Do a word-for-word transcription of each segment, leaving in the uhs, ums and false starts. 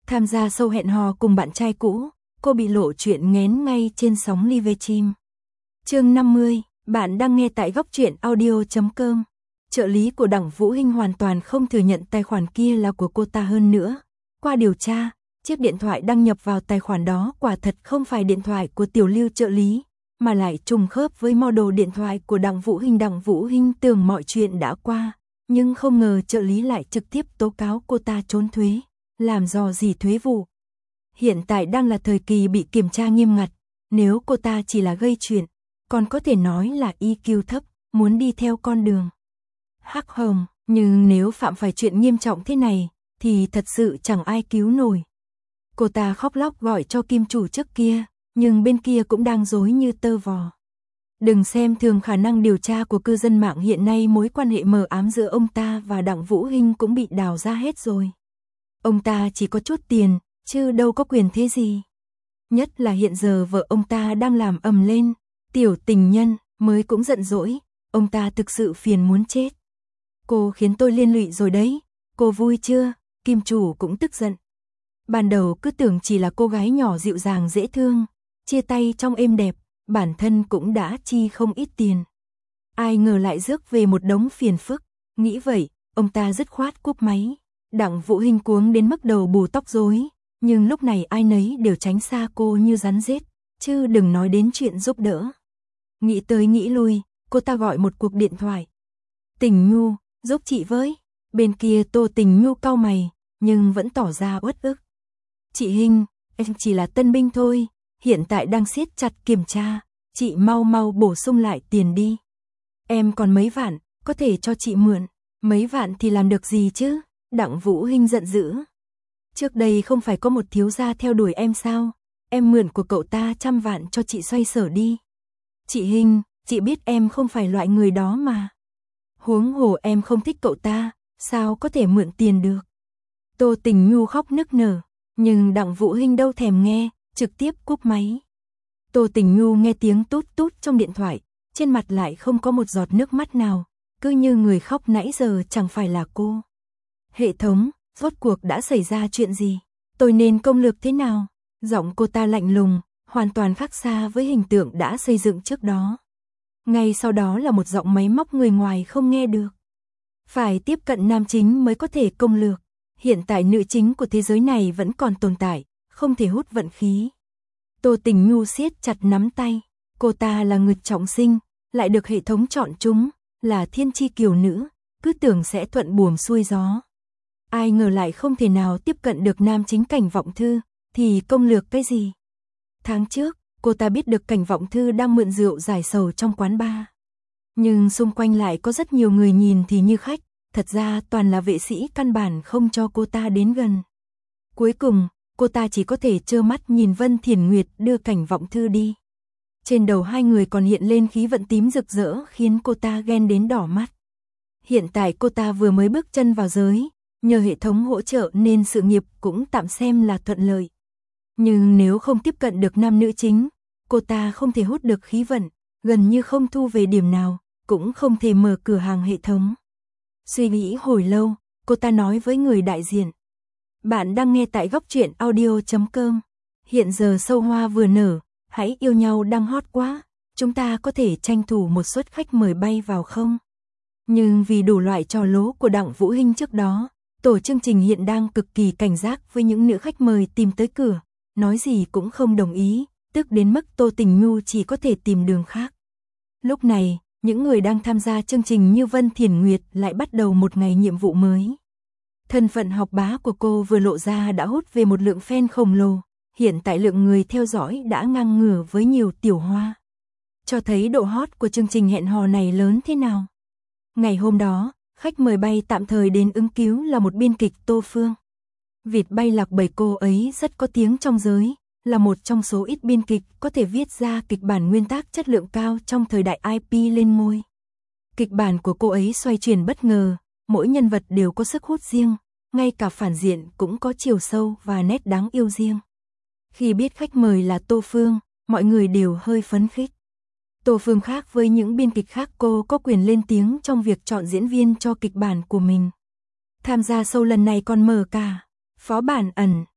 Tham gia show hẹn hò cùng bạn trai cũ, cô bị lộ chuyện nghén ngay trên sóng live stream. Chương năm mươi, bạn đang nghe tại góc truyện audio chấm com. Trợ lý của Đặng Vũ Hinh hoàn toàn không thừa nhận tài khoản kia là của cô ta, hơn nữa. Qua điều tra, chiếc điện thoại đăng nhập vào tài khoản đó quả thật không phải điện thoại của Tiểu Lưu trợ lý, mà lại trùng khớp với model điện thoại của Đặng Vũ Hinh. Đặng Vũ Hinh tưởng mọi chuyện đã qua, nhưng không ngờ trợ lý lại trực tiếp tố cáo cô ta trốn thuế, làm dò dỉ thuế vụ. Hiện tại đang là thời kỳ bị kiểm tra nghiêm ngặt, nếu cô ta chỉ là gây chuyện, còn có thể nói là i kiu thấp, muốn đi theo con đường hắc hồng, nhưng nếu phạm phải chuyện nghiêm trọng thế này, thì thật sự chẳng ai cứu nổi. Cô ta khóc lóc gọi cho kim chủ trước kia, nhưng bên kia cũng đang rối như tơ vò. Đừng xem thường khả năng điều tra của cư dân mạng, hiện nay mối quan hệ mờ ám giữa ông ta và Đặng Vũ Hinh cũng bị đào ra hết rồi. Ông ta chỉ có chút tiền, chứ đâu có quyền thế gì. Nhất là hiện giờ vợ ông ta đang làm ầm lên, tiểu tình nhân mới cũng giận dỗi, ông ta thực sự phiền muốn chết. Cô khiến tôi liên lụy rồi đấy, cô vui chưa? Kim chủ cũng tức giận. Ban đầu cứ tưởng chỉ là cô gái nhỏ dịu dàng dễ thương, chia tay trong êm đẹp, bản thân cũng đã chi không ít tiền. Ai ngờ lại rước về một đống phiền phức, nghĩ vậy, ông ta dứt khoát cúp máy. Đặng Vũ Hinh cuống đến mức đầu bù tóc rối, nhưng lúc này ai nấy đều tránh xa cô như rắn rết, chứ đừng nói đến chuyện giúp đỡ. Nghĩ tới nghĩ lui, cô ta gọi một cuộc điện thoại. Tình Nhu, giúp chị với. Bên kia Tô Tình Nhu cau mày, nhưng vẫn tỏ ra uất ức. Chị Hinh, em chỉ là tân binh thôi, hiện tại đang siết chặt kiểm tra, chị mau mau bổ sung lại tiền đi. Em còn mấy vạn, có thể cho chị mượn. Mấy vạn thì làm được gì chứ? Đặng Vũ Hinh giận dữ. Trước đây không phải có một thiếu gia theo đuổi em sao? Em mượn của cậu ta trăm vạn cho chị xoay sở đi. Chị Hinh, chị biết em không phải loại người đó mà. Huống hồ em không thích cậu ta, sao có thể mượn tiền được? Tô Tình Nhu khóc nức nở, nhưng Đặng Vũ Hinh đâu thèm nghe, trực tiếp cúp máy. Tô Tình Nhu nghe tiếng tút tút trong điện thoại, trên mặt lại không có một giọt nước mắt nào, cứ như người khóc nãy giờ chẳng phải là cô. Hệ thống, rốt cuộc đã xảy ra chuyện gì? Tôi nên công lược thế nào? Giọng cô ta lạnh lùng, hoàn toàn khác xa với hình tượng đã xây dựng trước đó. Ngay sau đó là một giọng máy móc người ngoài không nghe được. Phải tiếp cận nam chính mới có thể công lược. Hiện tại nữ chính của thế giới này vẫn còn tồn tại, không thể hút vận khí. Tô Tình Nhu siết chặt nắm tay. Cô ta là người trọng sinh, lại được hệ thống chọn chúng, là thiên chi kiều nữ, cứ tưởng sẽ thuận buồm xuôi gió. Ai ngờ lại không thể nào tiếp cận được nam chính Cảnh Vọng Thư, thì công lược cái gì? Tháng trước, cô ta biết được Cảnh Vọng Thư đang mượn rượu giải sầu trong quán bar. Nhưng xung quanh lại có rất nhiều người nhìn thì như khách, thật ra toàn là vệ sĩ căn bản không cho cô ta đến gần. Cuối cùng, cô ta chỉ có thể trơ mắt nhìn Vân Thiển Nguyệt đưa Cảnh Vọng Thư đi. Trên đầu hai người còn hiện lên khí vận tím rực rỡ khiến cô ta ghen đến đỏ mắt. Hiện tại cô ta vừa mới bước chân vào giới, nhờ hệ thống hỗ trợ nên sự nghiệp cũng tạm xem là thuận lợi. Nhưng nếu không tiếp cận được nam nữ chính, cô ta không thể hút được khí vận, gần như không thu về điểm nào, cũng không thể mở cửa hàng hệ thống. Suy nghĩ hồi lâu, cô ta nói với người đại diện. Bạn đang nghe tại góc truyện audio chấm com. Hiện giờ sâu hoa vừa nở, hãy yêu nhau đang hot quá, chúng ta có thể tranh thủ một suất khách mời bay vào không? Nhưng vì đủ loại trò lố của Đặng Vũ Hinh trước đó, tổ chương trình hiện đang cực kỳ cảnh giác với những nữ khách mời tìm tới cửa, nói gì cũng không đồng ý, tức đến mức Tô Tình Nhu chỉ có thể tìm đường khác. Lúc này, những người đang tham gia chương trình như Vân Thiển Nguyệt lại bắt đầu một ngày nhiệm vụ mới. Thân phận học bá của cô vừa lộ ra đã hút về một lượng fan khổng lồ, hiện tại lượng người theo dõi đã ngang ngửa với nhiều tiểu hoa. Cho thấy độ hot của chương trình hẹn hò này lớn thế nào. Ngày hôm đó, khách mời bay tạm thời đến ứng cứu là một biên kịch Tô Phương. Vịt bay lạc bầy cô ấy rất có tiếng trong giới, là một trong số ít biên kịch có thể viết ra kịch bản nguyên tác chất lượng cao trong thời đại i pê lên ngôi. Kịch bản của cô ấy xoay chuyển bất ngờ, mỗi nhân vật đều có sức hút riêng, ngay cả phản diện cũng có chiều sâu và nét đáng yêu riêng. Khi biết khách mời là Tô Phương, mọi người đều hơi phấn khích. Tô Phương khác với những biên kịch khác, cô có quyền lên tiếng trong việc chọn diễn viên cho kịch bản của mình. Tham gia show lần này còn mở cả phó bản ẩn,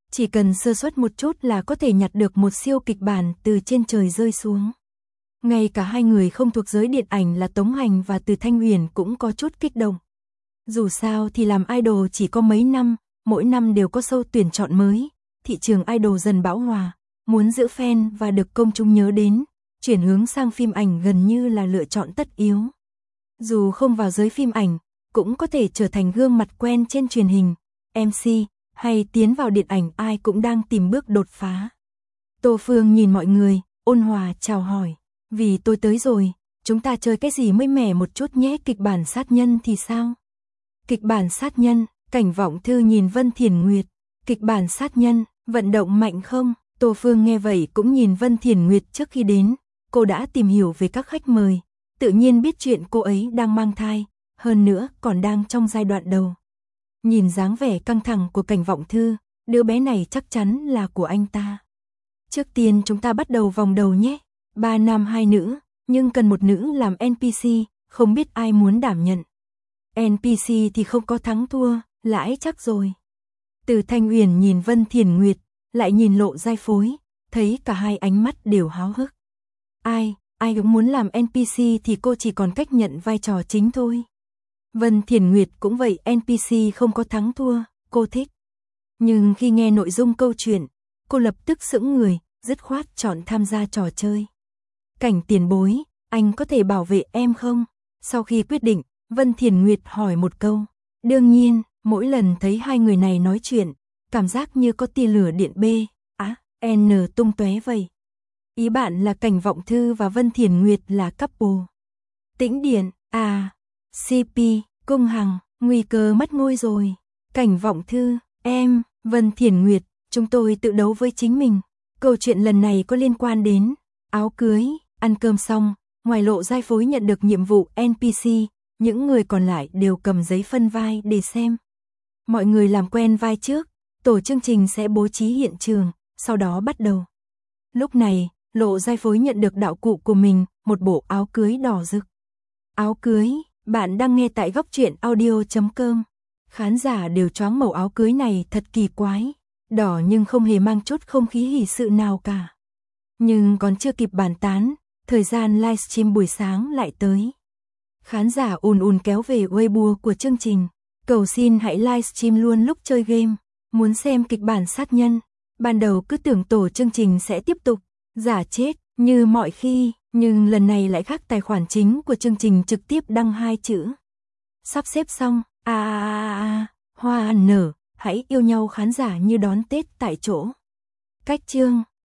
Chỉ cần sơ suất một chút là có thể nhặt được một siêu kịch bản từ trên trời rơi xuống. Ngay cả hai người không thuộc giới điện ảnh là Tống Hành và Từ Thanh Huyền cũng có chút kích động. Dù sao thì làm idol chỉ có mấy năm, mỗi năm đều có show tuyển chọn mới, thị trường idol dần bão hòa, muốn giữ fan và được công chúng nhớ đến, chuyển hướng sang phim ảnh gần như là lựa chọn tất yếu. Dù không vào giới phim ảnh, cũng có thể trở thành gương mặt quen trên truyền hình, em xê, hay tiến vào điện ảnh, ai cũng đang tìm bước đột phá. Tô Phương nhìn mọi người, ôn hòa chào hỏi, vì tôi tới rồi, chúng ta chơi cái gì mới mẻ một chút nhé. Kịch bản sát nhân thì sao? Kịch bản sát nhân, Cảnh Vọng Thư nhìn Vân Thiền Nguyệt, kịch bản sát nhân, vận động mạnh không? Tô Phương nghe vậy cũng nhìn Vân Thiền Nguyệt. Trước khi đến, cô đã tìm hiểu về các khách mời, tự nhiên biết chuyện cô ấy đang mang thai, hơn nữa còn đang trong giai đoạn đầu. Nhìn dáng vẻ căng thẳng của Cảnh Vọng Thư, đứa bé này chắc chắn là của anh ta. Trước tiên chúng ta bắt đầu vòng đầu nhé, ba nam hai nữ, nhưng cần một nữ làm en pê xê, không biết ai muốn đảm nhận. en pê xê thì không có thắng thua, lãi chắc rồi. Từ Thanh Uyển nhìn Vân Thiền Nguyệt, lại nhìn Lộ Giai Phối, thấy cả hai ánh mắt đều háo hức. Ai, ai cũng muốn làm en pê xê thì cô chỉ còn cách nhận vai trò chính thôi. Vân Thiền Nguyệt cũng vậy, en pê xê không có thắng thua, cô thích. Nhưng khi nghe nội dung câu chuyện, cô lập tức sững người, dứt khoát chọn tham gia trò chơi. Cảnh tiền bối, anh có thể bảo vệ em không? Sau khi quyết định, Vân Thiền Nguyệt hỏi một câu. Đương nhiên, mỗi lần thấy hai người này nói chuyện, cảm giác như có tia lửa điện B, á, à, N tung tóe vậy. Ý bạn là Cảnh Vọng Thư và Vân Thiền Nguyệt là couple. Tĩnh Điện, à, xê pê, Cung Hằng, nguy cơ mất ngôi rồi. Cảnh Vọng Thư, em, Vân Thiền Nguyệt, chúng tôi tự đấu với chính mình. Câu chuyện lần này có liên quan đến áo cưới. Ăn cơm xong, ngoài Lộ Giai Phối nhận được nhiệm vụ en pê xê, những người còn lại đều cầm giấy phân vai để xem. Mọi người làm quen vai trước, tổ chương trình sẽ bố trí hiện trường, sau đó bắt đầu. Lúc này, Lộ Giai Phối nhận được đạo cụ của mình, một bộ áo cưới đỏ rực. Áo cưới, bạn đang nghe tại góc truyện audio chấm com. Khán giả đều choáng, màu áo cưới này thật kỳ quái, đỏ nhưng không hề mang chút không khí hỉ sự nào cả. Nhưng còn chưa kịp bàn tán, thời gian livestream buổi sáng lại tới. Khán giả ùn ùn kéo về Weibo của chương trình, cầu xin hãy livestream luôn lúc chơi game, muốn xem kịch bản sát nhân. Ban đầu cứ tưởng tổ chương trình sẽ tiếp tục giả chết như mọi khi, nhưng lần này lại khác, tài khoản chính của chương trình trực tiếp đăng hai chữ. Sắp xếp xong, a a a a, hoa nở, hãy yêu nhau. Khán giả như đón Tết tại chỗ. Cách chương